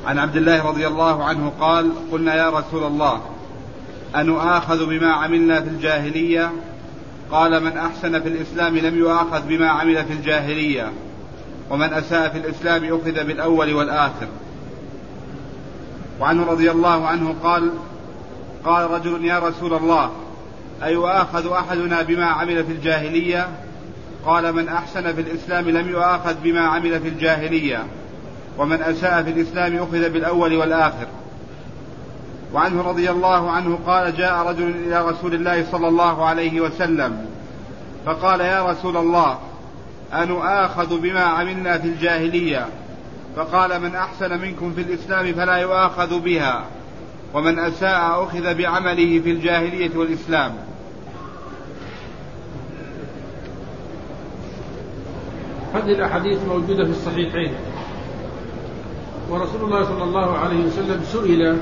عن عبد الله رضي الله عنه قال: قلنا يا رسول الله أنؤاخذ بما عملنا في الجاهلية؟ قال: من أحسن في الإسلام لم يؤاخذ بما عمل في الجاهلية، ومن أساء في الإسلام أخذ بالأول والآخر. وعنه رضي الله عنه قال: قال رجل: يا رسول الله أيؤاخذ أحدنا بما عمل في الجاهلية؟ قال: من أحسن في الإسلام لم يؤاخذ بما عمل في الجاهلية، ومن أساء في الإسلام أخذ بالأول والآخر. وعنه رضي الله عنه قال: جاء رجل إلى رسول الله صلى الله عليه وسلم فقال: يا رسول الله أنؤاخذ بما عملنا في الجاهلية؟ فقال: من أحسن منكم في الإسلام فلا يؤاخذ بها، ومن أساء أخذ بعمله في الجاهلية والإسلام. هذه الأحاديث موجودة في الصحيحين، ورسول الله صلى الله عليه وسلم سئل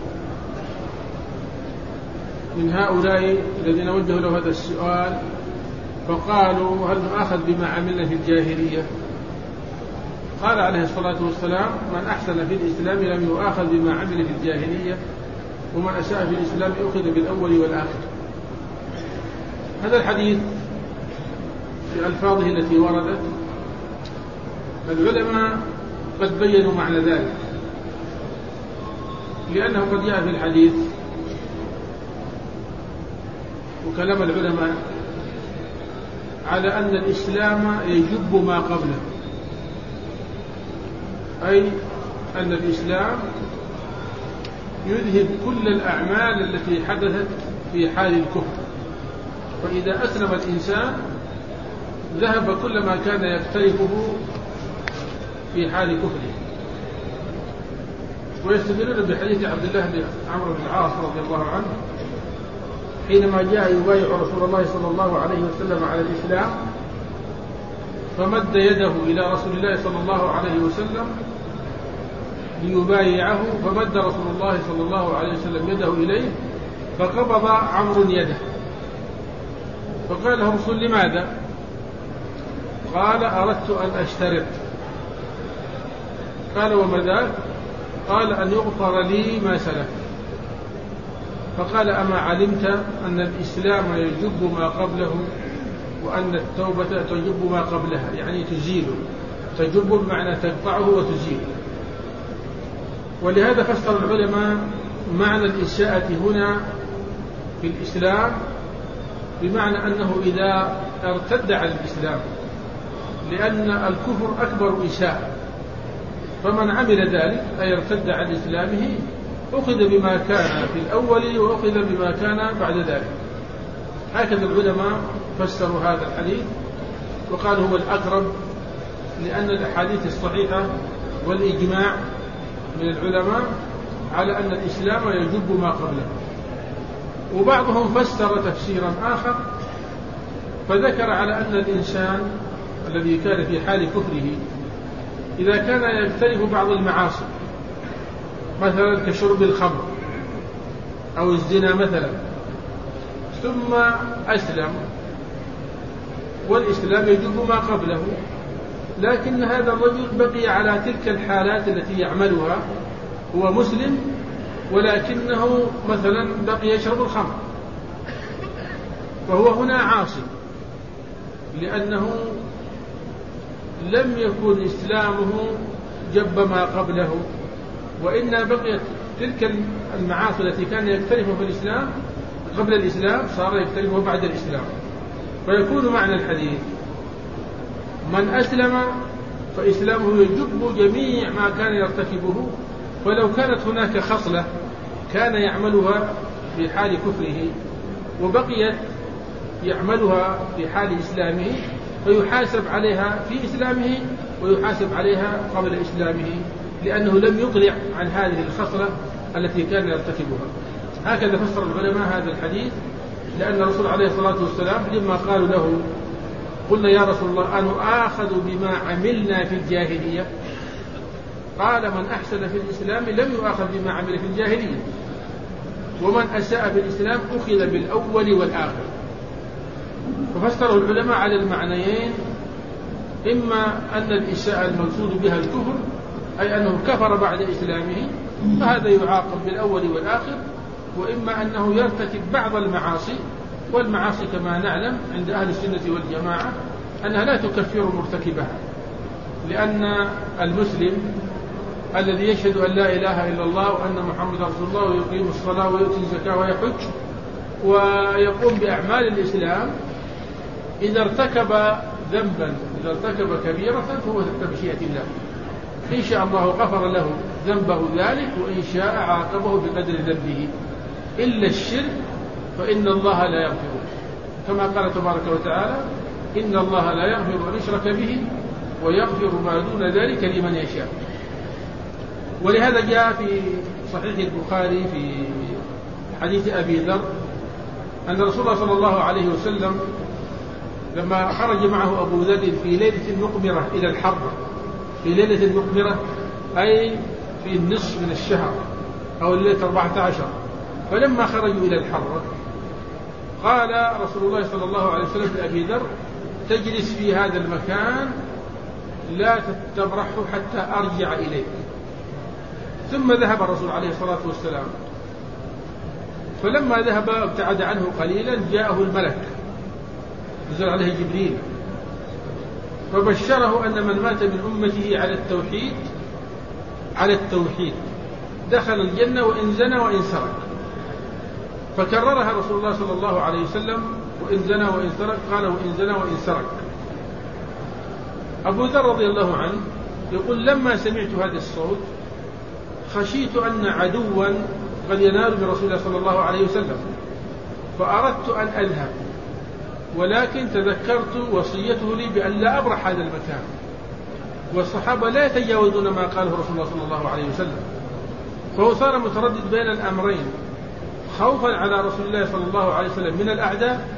من هؤلاء الذين وجهوا له هذا السؤال فقالوا: هل نؤاخذ بما عملنا في الجاهلية؟ قال عليه الصلاة والسلام: من أحسن في الإسلام لم يؤاخذ بما عمل في الجاهلية، ومن أساء في الإسلام أخذ بالأول والآخر. هذا الحديث في ألفاظه التي وردت العلماء قد بينوا معنى ذلك، لأنه قد جاء في الحديث وكلام العلماء على أن الإسلام يجب ما قبله، أي أن الإسلام يذهب كل الأعمال التي حدثت في حال الكفر، فإذا أسلم الإنسان ذهب كل ما كان يقترفه في حال كفره. ويستدلون بحديث عبد الله بن عمرو بن العاص رضي الله عنه حينما جاء يبايع رسول الله صلى الله عليه وسلم على الإسلام، فمد يده إلى رسول الله صلى الله عليه وسلم ليبايعه، فمد رسول الله صلى الله عليه وسلم يده إليه فقبض عمرو يده، فقال له الرسول: لماذا؟ قال: أردت أن أشترط. قال: وما ذاك؟ قال: أن يغفر لي ما سلف. فقال: أما علمت أن الإسلام يجب ما قبله، وأن التوبة تجب ما قبلها، يعني تزيله، تجب بمعنى تقطعه وتزيله. ولهذا فسر العلماء معنى الإساءة هنا في الإسلام بمعنى أنه إذا ارتد عن الإسلام، لأن الكفر أكبر إساءة، فمن عمل ذلك أي ارتد عن إسلامه أخذ بما كان في الأول وأخذ بما كان بعد ذلك. هكذا العلماء فسروا هذا الحديث وقالوا هو الأقرب، لأن الأحاديث الصحيحة والإجماع من العلماء على أن الإسلام يجب ما قبله. وبعضهم فسر تفسيرا آخر فذكر على أن الإنسان الذي كان في حال كفره إذا كان يجتنب بعض المعاصي مثلا كشرب الخمر أو الزنا مثلا، ثم أسلم والإسلام يجب ما قبله، لكن هذا الرجل بقي على تلك الحالات التي يعملها، هو مسلم ولكنه مثلا بقي يشرب الخمر، فهو هنا عاصي، لأنه لم يكن إسلامه جب ما قبله، وإن بقيت تلك المعاصي التي كان يقترفها في الإسلام قبل الإسلام صار يقترفها بعد الإسلام. فيكون معنى الحديث: من أسلم فإسلامه يجب جميع ما كان يرتكبه، ولو كانت هناك خصلة كان يعملها في حال كفره وبقيت يعملها في حال إسلامه فيحاسب عليها في إسلامه ويحاسب عليها قبل إسلامه، لأنه لم يقلع عن هذه الخصلة التي كان يرتكبها. هكذا فسر العلماء هذا الحديث، لأن الرسول عليه الصلاة والسلام لما قالوا له: قلنا يا رسول الله أنؤاخذ بما عملنا في الجاهلية؟ قال: من أحسن في الإسلام لم يؤاخذ بما عمل في الجاهلية، ومن أساء في الإسلام أخذ بالأول والآخر. ففسره العلماء على المعنيين: إما أن الإساءة المقصود بها الكفر، أي أنه كفر بعد إسلامه، فهذا يعاقب بالأول والآخر. وإما أنه يرتكب بعض المعاصي، والمعاصي كما نعلم عند أهل السنة والجماعة أنها لا تكفر مرتكبها، لأن المسلم الذي يشهد أن لا إله إلا الله وأن محمد رسول الله ويقيم الصلاة ويؤتي الزكاة ويحج ويقوم بأعمال الإسلام، إذا ارتكب ذنبا، إذا ارتكب كبيرة فهو تحت مشيئة الله، إن شاء الله غفر له ذنبه ذلك، وإن شاء عاقبه بقدر ذنبه، إلا الشرك فإن الله لا يغفر، كما قال تبارك وتعالى: إن الله لا يغفر أن يشرك به ويغفر ما دون ذلك لمن يشاء. ولهذا جاء في صحيح البخاري في حديث أبي ذر أن رسول الله صلى الله عليه وسلم لما خرج معه أبو ذر في ليلة مقمرة إلى الحرب، في ليلة مقمرة أي في النصف من الشهر أو الليلة 14، فلما خرجوا إلى الحرب قال رسول الله صلى الله عليه وسلم لأبي ذر: تجلس في هذا المكان لا تبرح حتى أرجع إليك. ثم ذهب الرسول عليه الصلاة والسلام، فلما ذهب ابتعد عنه قليلا جاءه الملك، نزل عليه جبريل، فبشره أن من مات من أمته على التوحيد دخل الجنة وإن زنى وإن سرق. فكررها رسول الله صلى الله عليه وسلم: وإن زنى وإن سرق، قال: وإن زنى وإن سرق. أبو ذر رضي الله عنه يقول: لما سمعت هذا الصوت خشيت أن عدوا قد ينال برسول الله صلى الله عليه وسلم، فأردت أن أذهب، ولكن تذكرت وصيته لي بأن لا أبرح هذا المكان، والصحابة لا يتجاوزون ما قاله رسول الله صلى الله عليه وسلم. فهو صار متردد بين الأمرين، خوفا على رسول الله صلى الله عليه وسلم من الأعداء،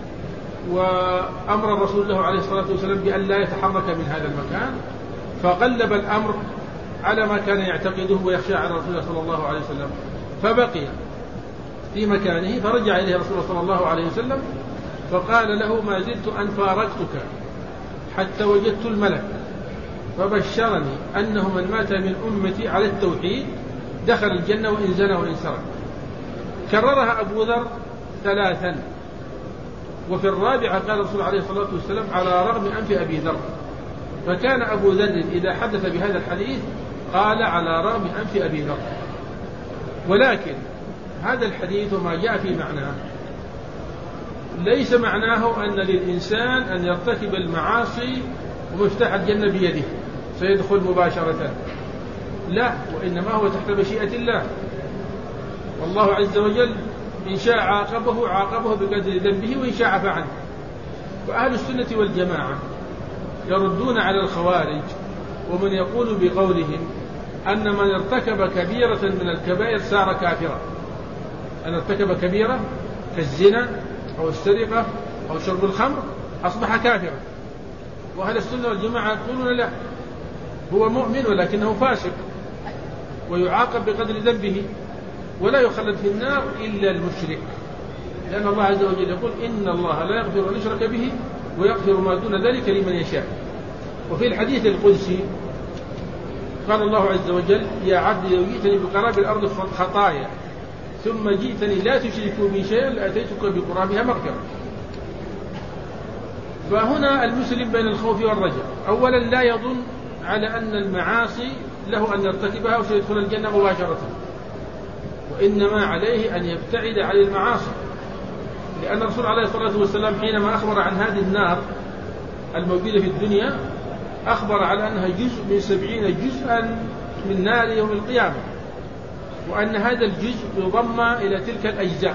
وأمر الرسول له عليه الصلاة والسلام بأن لا يتحرك من هذا المكان، فقلب الأمر على ما كان يعتقده ويخشى على رسول الله صلى الله عليه وسلم، فبقي في مكانه. فرجع إليه رسول الله صلى الله عليه وسلم فقال له: ما زلت أن فارقتك حتى وجدت الملك، فبشرني أنه من مات من أمتي على التوحيد دخل الجنة وإن زنى وإن سرق. كررها أبو ذر 3، وفي الرابعة قال الرسول عليه الصلاة والسلام: على رغم أنف أبي ذر. فكان أبو ذر إذا حدث بهذا الحديث قال: على رغم أنف أبي ذر. ولكن هذا الحديث وما جاء في معناه ليس معناه أن للإنسان أن يرتكب المعاصي ومفتاح الجنة بيده سيدخل مباشرة، لا، وإنما هو تحت مشيئة الله، والله عز وجل إن شاء عاقبه بقدر ذنبه، وإن شاء عفى عنه. وأهل السنة والجماعة يردون على الخوارج ومن يقول بقولهم أن من ارتكب كبيرة من الكبائر صار كافرا، أن ارتكب كبيرة كالزنا أو السرقة أو شرب الخمر أصبح كافرا. وأهل السنة والجماعة يقولون: لا، هو مؤمن ولكنه فاسق ويعاقب بقدر ذنبه، ولا يخلد في النار إلا المشرك، لأن الله عز وجل يقول: إن الله لا يغفر أن يشرك به ويغفر ما دون ذلك لمن يشاء. وفي الحديث القدسي قال الله عز وجل: يا عبدي لو جئتني بقراب الأرض خطايا ثم جئتني لا تشرك بي شيئا لأتيتك بقرابها مغفرة. فهنا المسلم بين الخوف والرجاء. أولا لا يظن على أن المعاصي له أن يرتكبها وسيدخل الجنة مباشرة، وإنما عليه أن يبتعد عن المعاصي، لأن الرسول عليه الصلاة والسلام حينما أخبر عن هذه النار الموجودة في الدنيا أخبر على أنها جزء من 70 جزءا من نار يوم القيامة، وأن هذا الجزء يضم إلى تلك الأجزاء.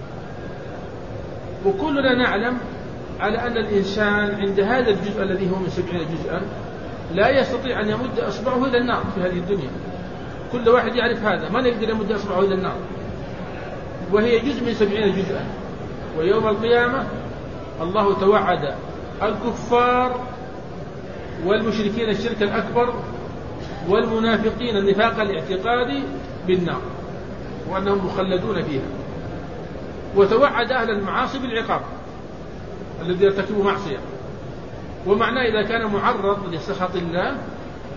وكلنا نعلم على أن الإنسان عند هذا الجزء الذي هو من 70 جزءا لا يستطيع أن يمد أصبعه إلى النار في هذه الدنيا. كل واحد يعرف هذا، من يقدر يمد أصبعه إلى النار، وهي جزء من 70 جزءا. ويوم القيامة الله توعد الكفار والمشركين الشرك الأكبر والمنافقين النفاق الاعتقادي بالنار، وأنهم مخلدون فيها. وتوعد أهل المعاصي بالعقاب الذي يرتكب معصية. ومعناه إذا كان معرض لسخط الله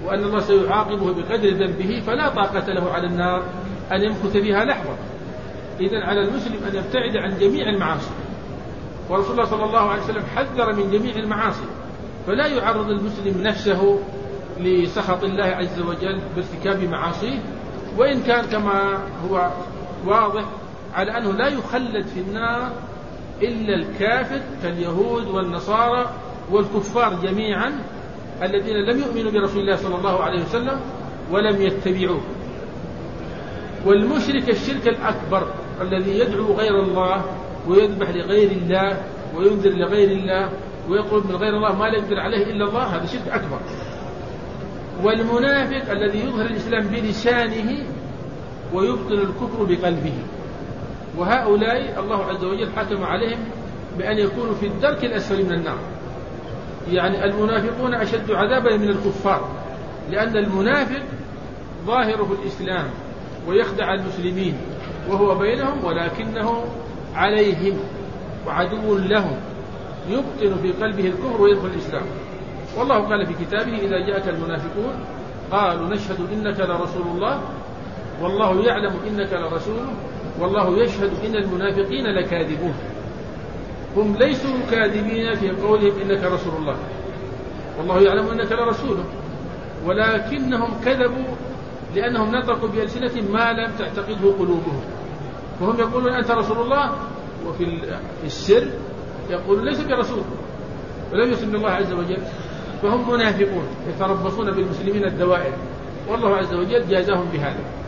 وأن الله سيعاقبه بقدر ذنبه، فلا طاقة له على النار أن يمكث فيها لحظة. إذن على المسلم أن يبتعد عن جميع المعاصي، ورسول الله صلى الله عليه وسلم حذر من جميع المعاصي، فلا يعرض المسلم نفسه لسخط الله عز وجل بارتكاب معاصيه، وإن كان كما هو واضح على أنه لا يخلد في النار إلا الكافر كاليهود والنصارى والكفار جميعا الذين لم يؤمنوا برسول الله صلى الله عليه وسلم ولم يتبعوه. والمشرك الشرك الأكبر الذي يدعو غير الله ويذبح لغير الله وينذر لغير الله ويطلب من غير الله ما لا يقدر عليه إلا الله، هذا شرك أكبر. والمنافق الذي يظهر الإسلام بلسانه ويبطل الكفر بقلبه، وهؤلاء الله عز وجل حكم عليهم بأن يكونوا في الدرك الأسفل من النار. يعني المنافقون أشد عذابا من الكفار، لأن المنافق ظاهره الإسلام ويخدع المسلمين وهو بينهم، ولكنه عليهم وعدو لهم، يبطن في قلبه الكفر ويدخل الإسلام. والله قال في كتابه: إذا جاءك المنافقون قالوا نشهد إنك لرسول الله والله يعلم إنك لرسوله والله يشهد إن المنافقين لكاذبون. هم ليسوا كاذبين في قولهم إنك رسول الله والله يعلم إنك لرسوله، ولكنهم كذبوا لأنهم نطقوا بألسنة ما لم تعتقده قلوبهم، فهم يقولون أنت رسول الله وفي السر يقولون ليس برسول ولم يسلم الله عز وجل، فهم منافقون يتربصون بالمسلمين الدوائر، والله عز وجل جازاهم بهذا.